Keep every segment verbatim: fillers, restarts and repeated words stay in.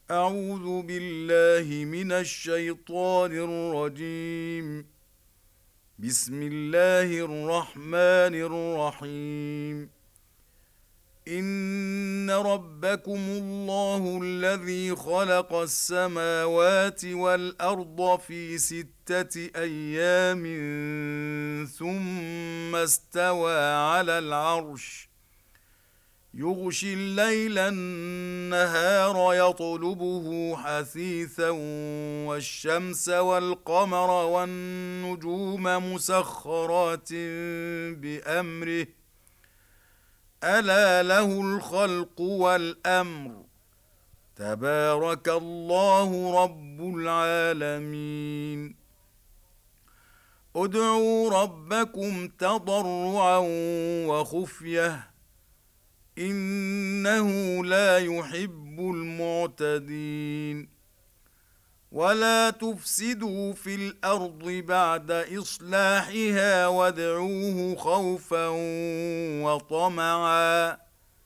أعوذ بالله من الشيطان الرجيم. بسم الله الرحمن الرحيم. إن ربكم الله الذي خلق السماوات والأرض في ستة أيام ثم استوى على العرش يغشي الليل النهار يطلبه حثيثا والشمس والقمر والنجوم مسخرات بأمره ألا له الخلق والأمر تبارك الله رب العالمين. ادعوا ربكم تضرعا وخفية إنه لا يحب المعتدين. ولا تفسدوا في الأرض بعد إصلاحها وادعوه خوفا وطمعا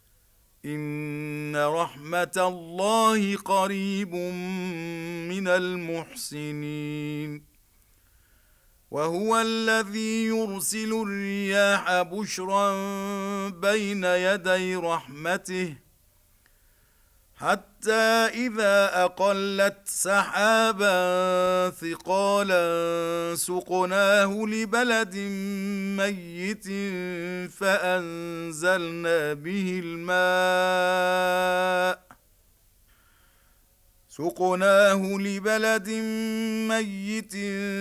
إن رحمة الله قريب من المحسنين. وهو الذي يرسل الرياح بشرا بين يدي رحمته حتى إذا أقلت سحابا ثقالا سقناه لبلد ميت فأنزلنا به الماء سقناه لبلد ميت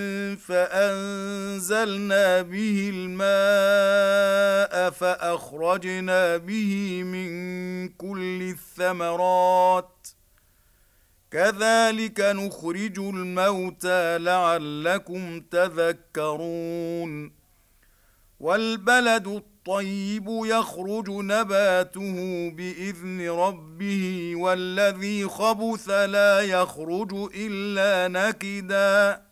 فأنزلنا به الماء فأخرجنا به من كل الثمرات كذلك نخرج الموتى لعلكم تذكرون. والبلد الطيب يخرج نباته بإذن ربه والذي خبث لا يخرج إلا نكدا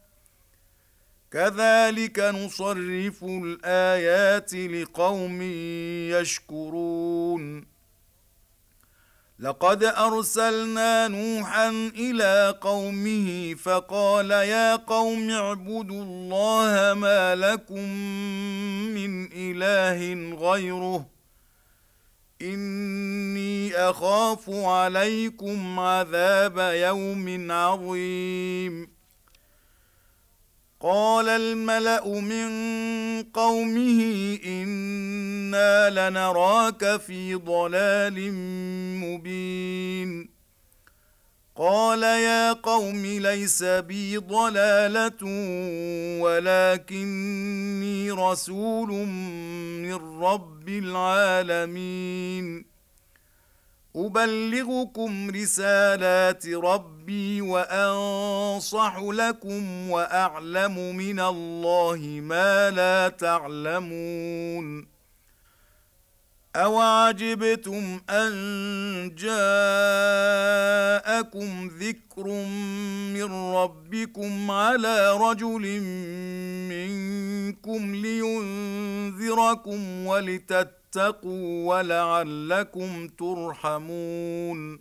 كذلك نصرف الآيات لقوم يشكرون. لقد أرسلنا نوحا إلى قومه فقال يا قوم اعبدوا الله ما لكم من إله غيره إني أخاف عليكم عذاب يوم عظيم. قال الملأ من قومه إنا لنراك في ضلال مبين. قال يا قوم ليس بي ضلالة ولكني رسول من رب العالمين أبلغكم رسالات ربي وأنصح لكم وأعلم من الله ما لا تعلمون. أوعجبتم أن جاءكم ذكر من ربكم على رجل منكم لينذركم ولتتقوا اتقوا ولعلكم ترحمون.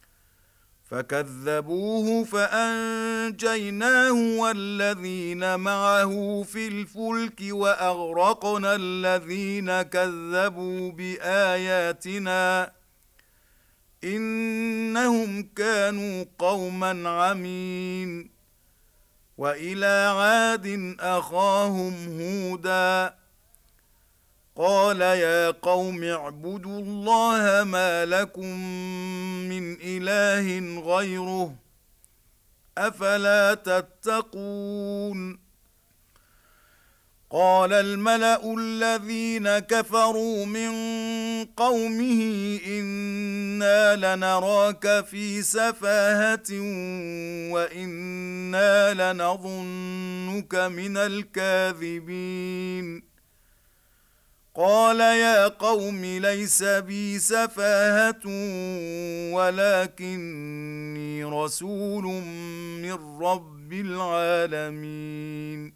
فكذبوه فأنجيناه والذين معه في الفلك وأغرقنا الذين كذبوا بآياتنا إنهم كانوا قوما عمين. وإلى عاد أخاهم هودا قال يا قوم اعبدوا الله ما لكم من إله غيره أفلا تتقون. قال الملأ الذين كفروا من قومه إنا لنراك في سفاهة وإنا لنظنك من الكاذبين. قال يا قوم ليس بي سفاهة ولكني رسول من رب العالمين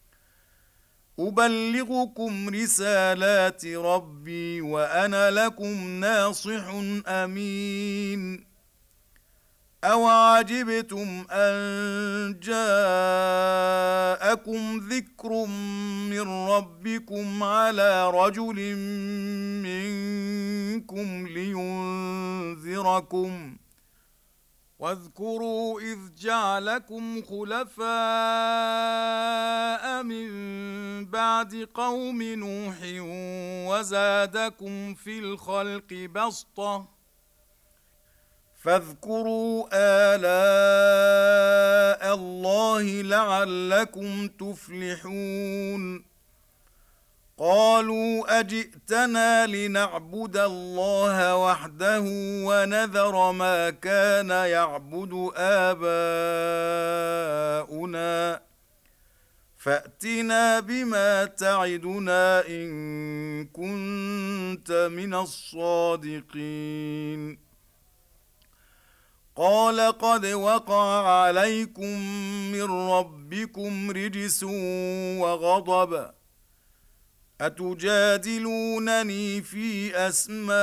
أبلغكم رسالات ربي وأنا لكم ناصح أمين أَوَعَجِبْتُمْ أَنْ جَاءَكُمْ ذِكْرٌ مِّنْ رَبِّكُمْ عَلَى رَجُلٍ مِّنْكُمْ لِيُنْذِرَكُمْ وَاذْكُرُوا إِذْ جَعَلَكُمْ خُلَفَاءَ مِنْ بَعْدِ قَوْمِ نُوحٍ وَزَادَكُمْ فِي الْخَلْقِ بَسْطَةً فاذكروا آلاء الله لعلكم تفلحون قالوا أجئتنا لنعبد الله وحده ونذر ما كان يعبد آباؤنا فأتنا بما تعدنا إن كنت من الصادقين قال قد وقع عليكم من ربكم رجس وغضب أتجادلونني في أسماء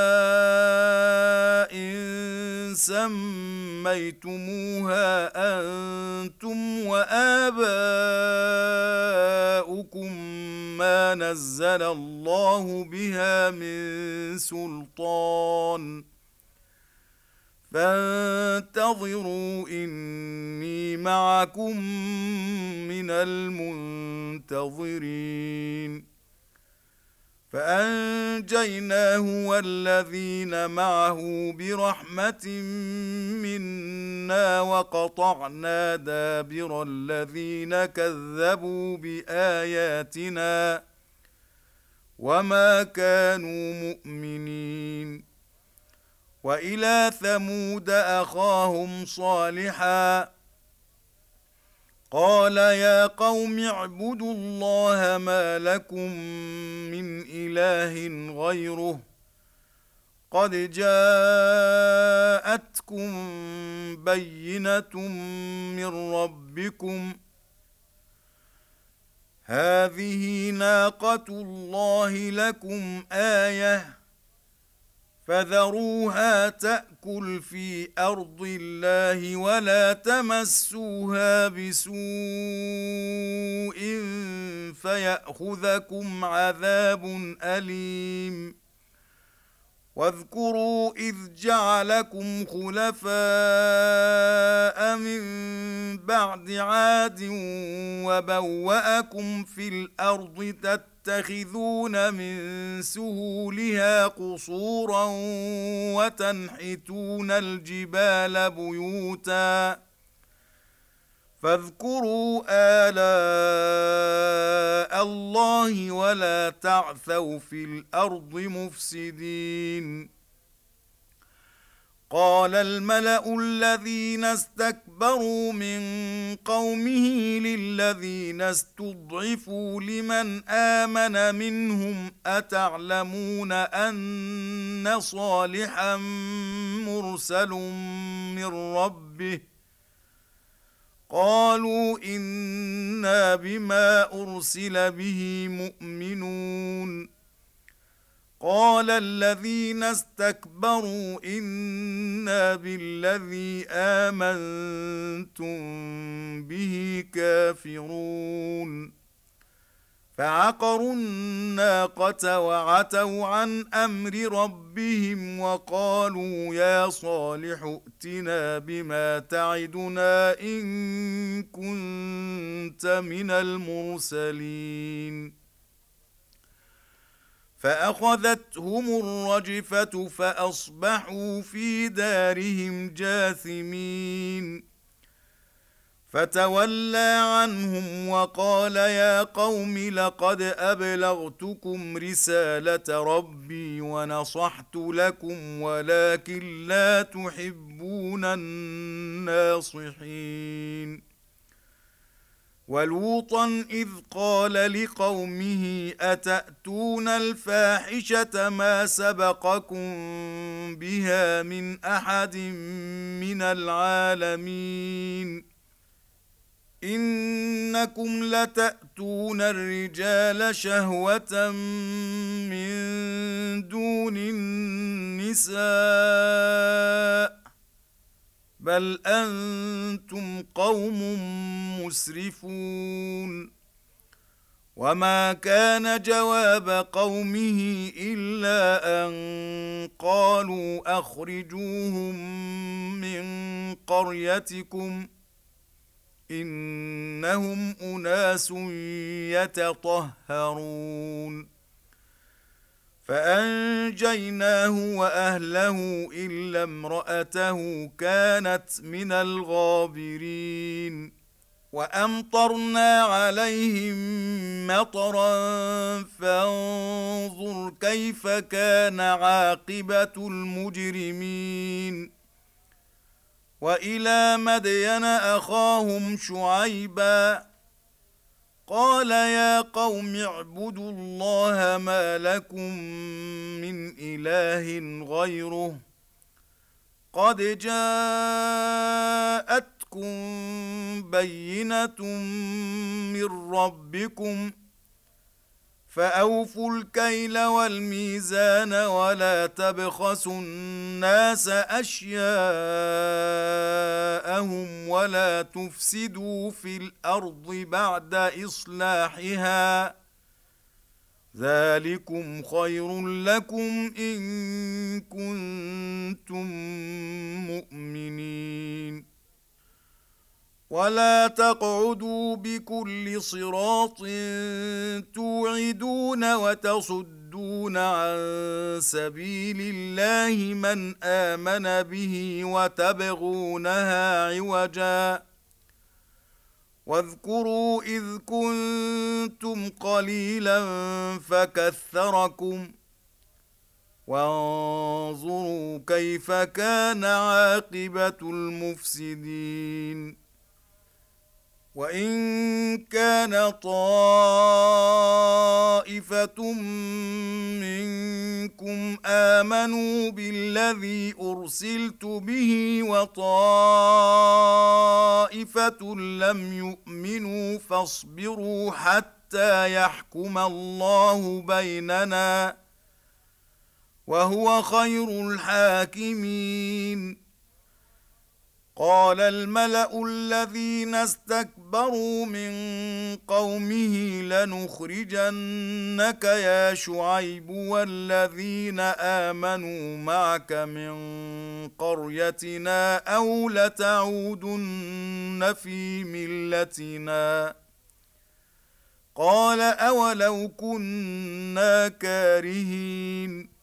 سميتموها أنتم وآباؤكم ما نزل الله بها من سلطان فانتظروا إني معكم من المنتظرين فأنجيناه والذين معه برحمة منا وقطعنا دابر الذين كذبوا بآياتنا وما كانوا مؤمنين وإلى ثمود أخاهم صالحا قال يا قوم اعبدوا الله ما لكم من إله غيره قد جاءتكم بينة من ربكم هذه ناقة الله لكم آية فذروها تأكل في أرض الله ولا تمسوها بسوء فيأخذكم عذاب أليم واذكروا إذ جعلكم خلفاء من بعد عاد وبوأكم في الأرض تتخذون من سهولها قصورا وتنحتون الجبال بيوتا فاذكروا آلاء الله ولا تعثوا في الأرض مفسدين قال الملأ الذين استكبروا من قومه للذين استضعفوا لمن آمن منهم أتعلمون أن صالحا مرسل من ربه قالوا إنا بما أرسل به مؤمنون قال الذين استكبروا إنا بالذي آمنتم به كافرون فعقروا الناقة وعتوا عن أمر ربهم وقالوا يا صالح ائتنا بما تعدنا إن كنت من المرسلين فأخذتهم الرجفة فأصبحوا في دارهم جاثمين فتولى عنهم وقال يا قوم لقد أبلغتكم رسالة ربي ونصحت لكم ولكن لا تحبون الناصحين ولوطا إذ قال لقومه أتأتون الفاحشة ما سبقكم بها من أحد من العالمين إنكم لتأتون الرجال شهوة من دون النساء بل أنتم قوم مسرفون وما كان جواب قومه إلا أن قالوا أخرجوهم من قريتكم إنهم أناس يتطهرون فأنجيناه وأهله إلا امرأته كانت من الغابرين وأمطرنا عليهم مطرا فانظر كيف كان عاقبة المجرمين وإلى مدين أخاهم شعيبا قال يا قوم اعبدوا الله ما لكم من إله غيره قد جاءتكم بينة من ربكم فأوفوا الكيل والميزان ولا تبخسوا الناس أشياءهم ولا تفسدوا في الأرض بعد إصلاحها ذلكم خير لكم إن كنتم مؤمنين ولا تقعدوا بكل صراط توعدون وتصدون عن سبيل الله من آمن به وتبغونها عوجا واذكروا إذ كنتم قليلا فكثركم وانظروا كيف كان عاقبة المفسدين وإن كان طائفة منكم آمنوا بالذي أرسلت به وطائفة لم يؤمنوا فاصبروا حتى يحكم الله بيننا وهو خير الحاكمين قال الملأ الذين استكبروا من قومه لنخرجنك يا شعيب والذين آمنوا معك من قريتنا أو لتعودن في ملتنا قال أولو كنا كارهين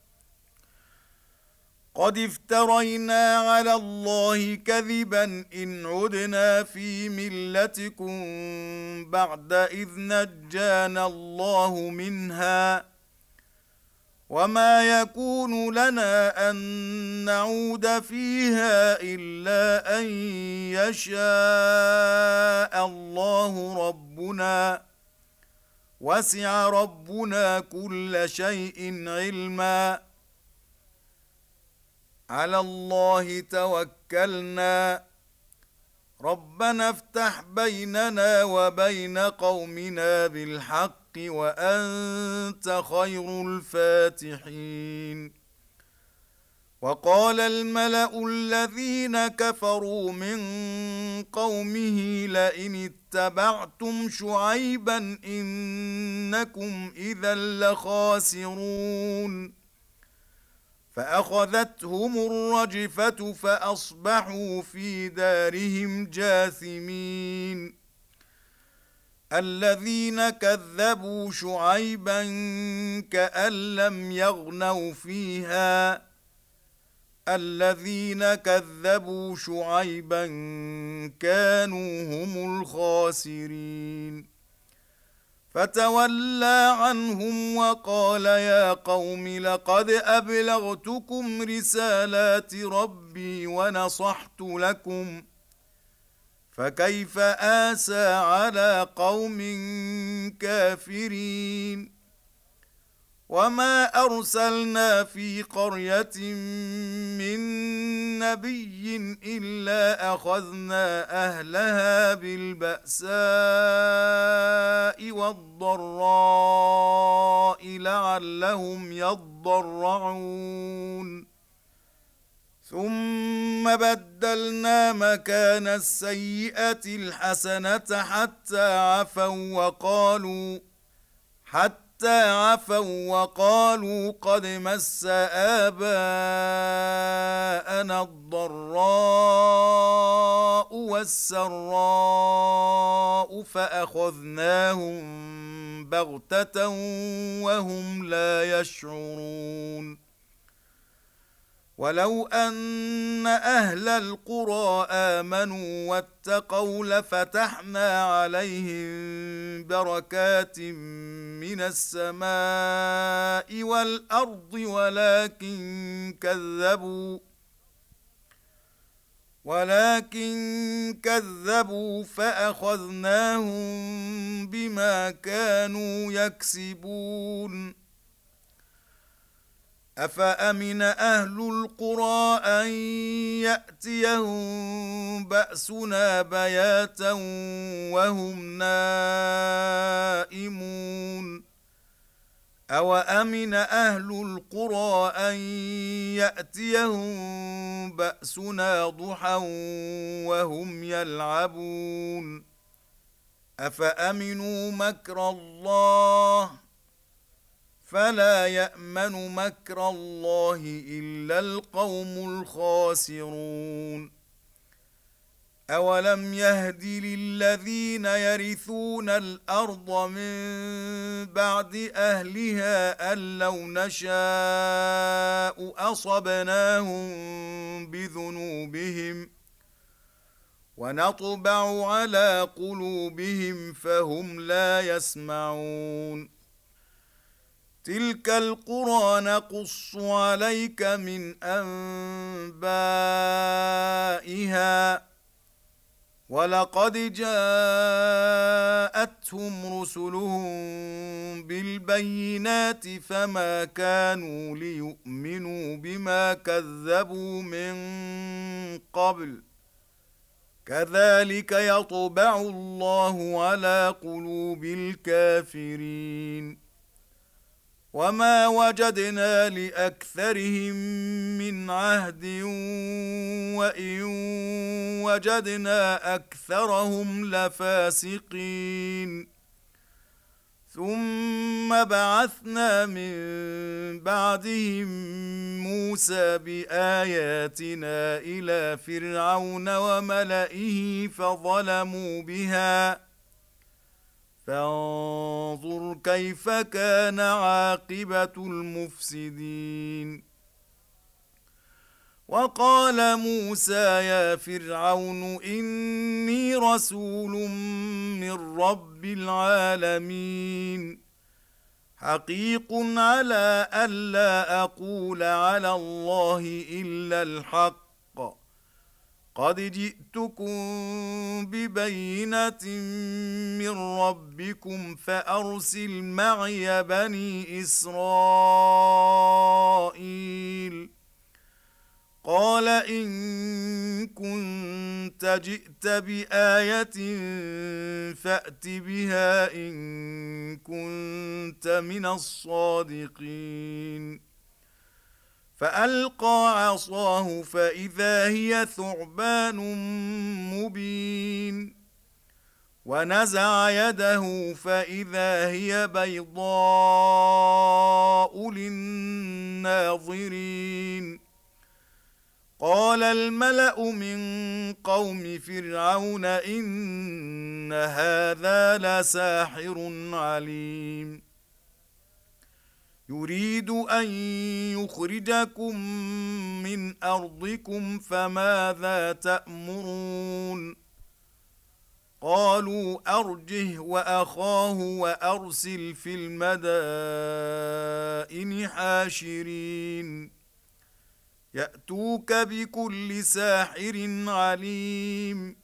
قد افترينا على الله كذبا إن عدنا في ملتكم بعد إذ نجانا الله منها وما يكون لنا أن نعود فيها إلا أن يشاء الله ربنا وسع ربنا كل شيء علما على الله توكلنا ربنا افتح بيننا وبين قومنا بالحق وأنت خير الفاتحين وقال الملأ الذين كفروا من قومه لئن اتبعتم شعيبا إنكم إذا لخاسرون فأخذتهم الرجفة فأصبحوا في دارهم جاثمين الذين كذبوا شعيبا كأن لم يغنوا فيها الذين كذبوا شعيبا كانوا هم الخاسرين فتولى عنهم وقال يا قوم لقد أبلغتكم رسالات ربي ونصحت لكم فكيف آسى على قوم كافرين وما أرسلنا في قرية من نبي إلا أخذنا أهلها بالبأساء والضراء لعلهم يضرعون ثم بدلنا مكان السيئة الحسنة حتى عفوا وقالوا حتى عفوا وقالوا قد مس آباءنا الضراء والسراء فأخذناهم بغتة وهم لا يشعرون ولو أن أهل القرى آمنوا واتقوا لفتحنا عليهم بركات من السماء والأرض ولكن كذبوا ولكن كذبوا فأخذناهم بما كانوا يكسبون أفأمن أهل القرى أن يأتيهم بأسنا بياتا وهم نائمون أوأمن أهل القرى أن يأتيهم بأسنا ضحى وهم يلعبون أفأمنوا مكر الله فلا يأمن مكر الله إلا القوم الخاسرون أولم يهد للذين يرثون الأرض من بعد أهلها أن لو نشاء أصبناهم بذنوبهم ونطبع على قلوبهم فهم لا يسمعون تلك القرى نقص عليك من أنبائها ولقد جاءتهم رسلهم بالبينات فما كانوا ليؤمنوا بما كذبوا من قبل كذلك يطبع الله على قلوب الكافرين وما وجدنا لأكثرهم من عهد وإن وجدنا أكثرهم لفاسقين ثم بعثنا من بعدهم موسى بآياتنا إلى فرعون وملئه فظلموا بها فانظر كيف كان عاقبة المفسدين وقال موسى يا فرعون إني رسول من رب العالمين حقيق على ألا أقول على الله إلا الحق قد جئتكم ببينة من ربكم فأرسل معي بني إسرائيل قال إن كنت جئت بآية فأت بها إن كنت من الصادقين فألقى عصاه فإذا هي ثعبان مبين ونزع يده فإذا هي بيضاء للناظرين قال الملأ من قوم فرعون إن هذا لساحر عليم يريد أن يخرجكم من أرضكم فماذا تأمرون قالوا أرجه وأخاه وأرسل في المدائن حاشرين يأتوك بكل ساحر عليم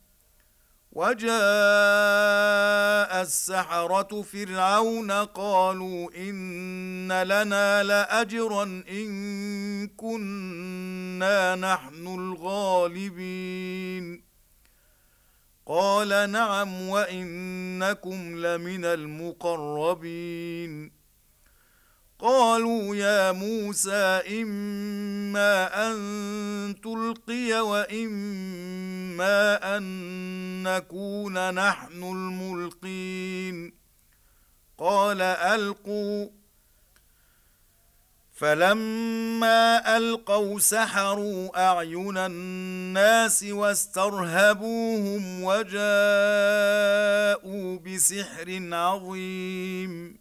وجاء السحرة فرعون قالوا إن لنا لأجرا إن كنا نحن الغالبين قال نعم وإنكم لمن المقربين قالوا يا موسى إما أن تلقي وإما أن نكون نحن الملقين قال ألقوا فلما ألقوا سحروا أعين الناس واسترهبوهم وجاءوا بسحر عظيم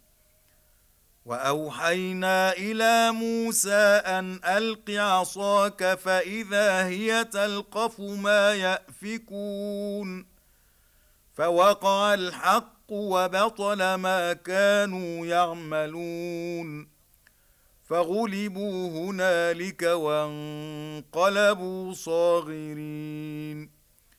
وأوحينا إلى موسى أن ألق عصاك فإذا هي تلقف ما يأفكون فوقع الحق وبطل ما كانوا يعملون فغلبوا هنالك وانقلبوا صاغرين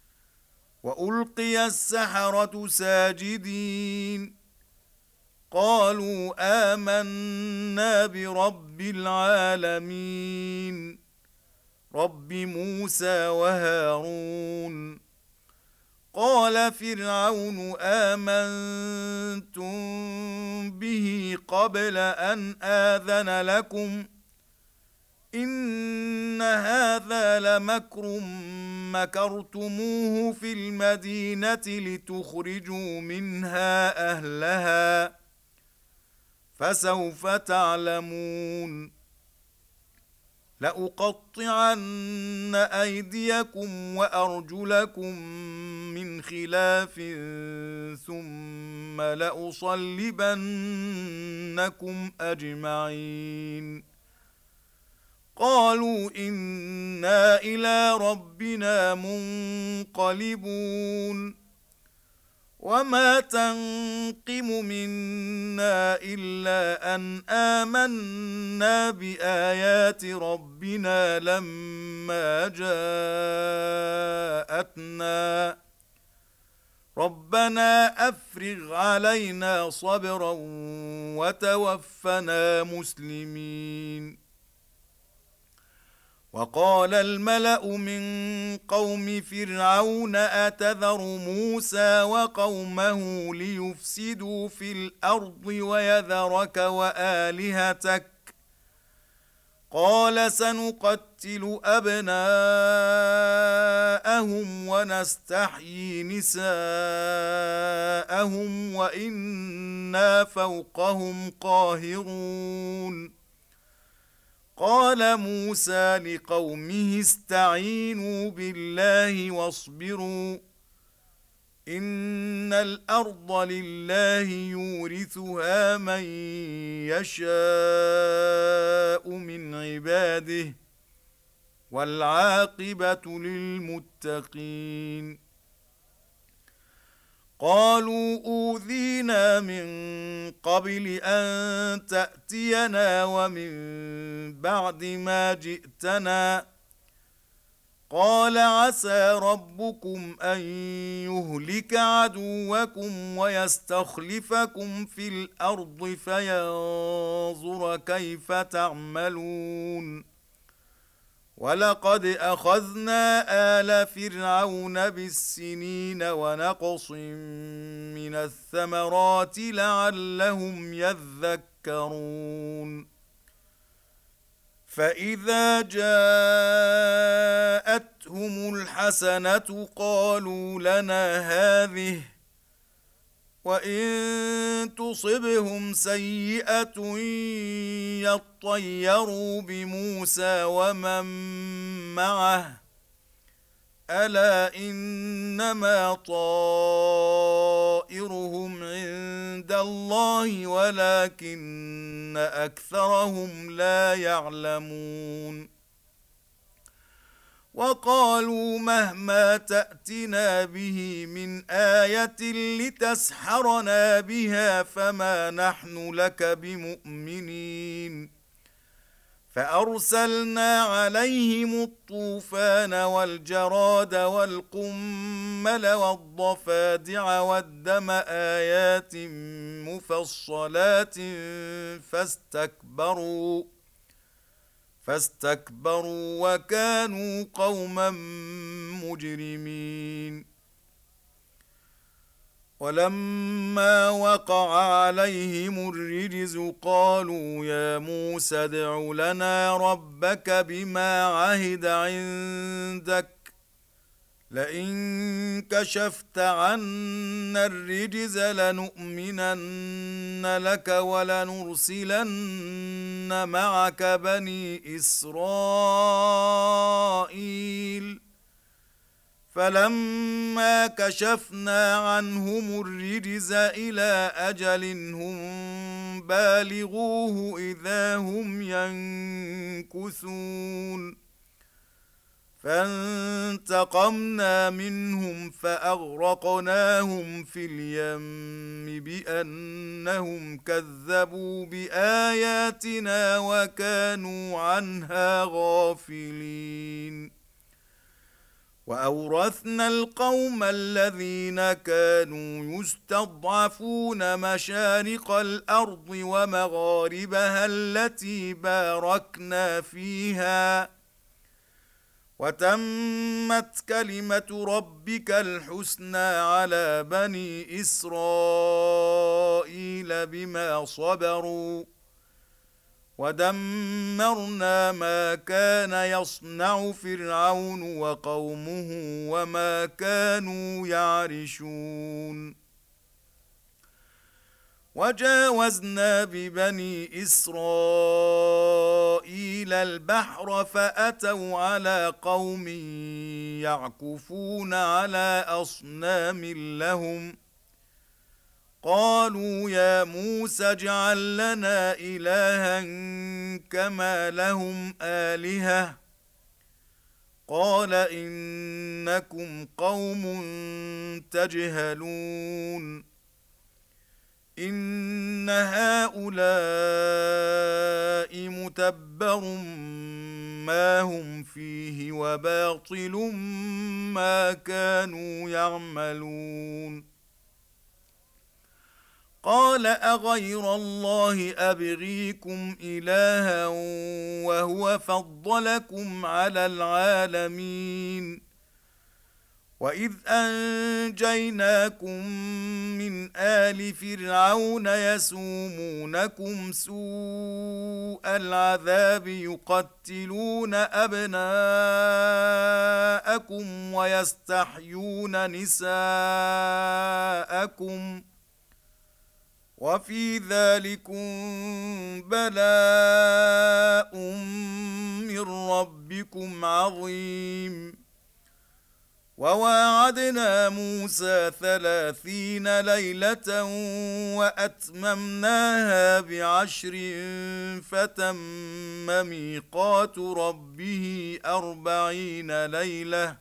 وألقي السحرة ساجدين قالوا آمنا برب العالمين رب موسى وهارون قال فرعون آمنتم به قبل أن آذن لكم إن هذا لمكر مكرتموه في المدينة لتخرجوا منها أهلها فسوف تعلمون لأقطعن أيديكم وأرجلكم من خلاف ثم لأصلبنكم أجمعين قالوا إنا إلى ربنا منقلبون وما تنقم منا إلا أن آمنا بآيات ربنا لما جاءتنا ربنا أفرغ علينا صبرا وتوفنا مسلمين وقال الملأ من قوم فرعون أتذر موسى وقومه ليفسدوا في الأرض ويذرك وآلهتك قال سنقتل أبناءهم ونستحيي نساءهم وإنا فوقهم قاهرون قال موسى لقومه استعينوا بالله واصبروا إن الأرض لله يورثها من يشاء من عباده والعاقبة للمتقين قالوا أوذينا من قبل أن تأتينا ومن بعد ما جئتنا قال عسى ربكم أن يهلك عدوكم ويستخلفكم في الأرض فينظر كيف تعملون ولقد أخذنا آل فرعون بالسنين ونقص من الثمرات لعلهم يذكرون فإذا جاءتهم الحسنة قالوا لنا هذه وإن تصبهم سيئة يطيروا بموسى ومن معه ألا إنما طائرهم عند الله ولكن أكثرهم لا يعلمون وقالوا مهما تأتنا به من آية لتسحرنا بها فما نحن لك بمؤمنين فأرسلنا عليهم الطوفان والجراد والقمل والضفادع والدم آيات مفصلات فاستكبروا فاستكبروا وكانوا قوما مجرمين ولما وقع عليهم الرجز قالوا يا موسى ادع لنا ربك بما عهد عندك لئن كشفت عنا الرجز لنؤمنن لك ولنرسلن معك بني إسرائيل فلما كشفنا عنهم الرجز إلى أجل هم بالغوه إذا هم ينكثون فانتقمنا منهم فأغرقناهم في اليم بأنهم كذبوا بآياتنا وكانوا عنها غافلين وأورثنا القوم الذين كانوا يستضعفون مشارق الأرض ومغاربها التي باركنا فيها وتمت كلمة ربك الحسنى على بني إسرائيل بما صبروا ودمرنا ما كان يصنع فرعون وقومه وما كانوا يعرشون وجاوزنا ببني إسرائيل البحر فأتوا على قوم يعكفون على أصنام لهم قالوا يا موسى اجعل لنا إلها كما لهم آلهة قال إنكم قوم تجهلون إن هؤلاء متبر ما هم فيه وباطل ما كانوا يعملون قال أغير الله أبغيكم إلها وهو فضلكم على العالمين وإذ أنجيناكم من آل فرعون يسومونكم سوء العذاب يقتلون أبناءكم ويستحيون نساءكم وفي ذلكم بلاء من ربكم عظيم وواعدنا موسى ثلاثين ليلة وأتممناها بعشر فتم ميقات ربه أربعين ليلة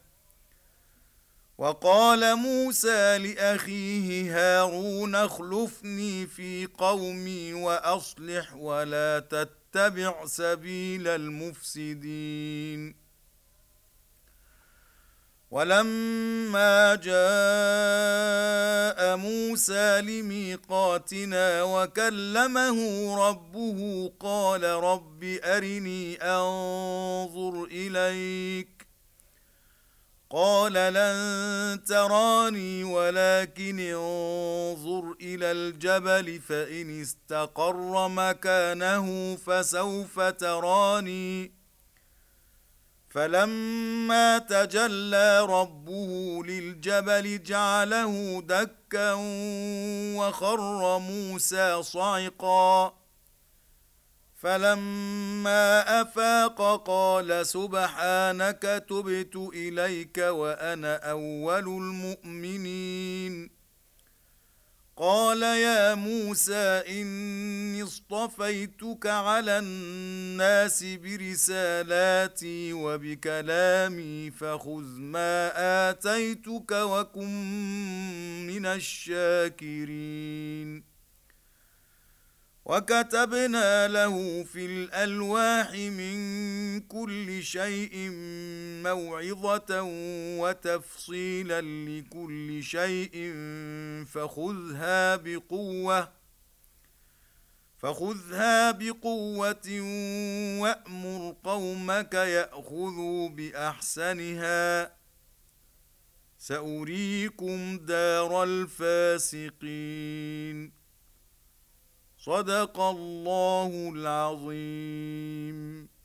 وقال موسى لأخيه هارون اخلفني في قومي وأصلح ولا تتبع سبيل المفسدين ولما جاء موسى لميقاتنا وكلمه ربه قال رب أرني أنظر إليك قال لن تراني ولكن انظر إلى الجبل فإن استقر مكانه فسوف تراني فلما تجلى ربه للجبل جعله دكا وخر موسى صعقا فلما أفاق قال سبحانك تبت إليك وأنا أول المؤمنين قال يا موسى إني اصطفيتك على الناس برسالاتي وبكلامي فخذ ما آتيتك وكن من الشاكرين وكتبنا له في الألواح من كل شيء موعظة وتفصيلا لكل شيء فخذها بقوة فخذها بقوة وأمر قومك يأخذوا بأحسنها سأريكم دار الفاسقين. صدق الله العظيم.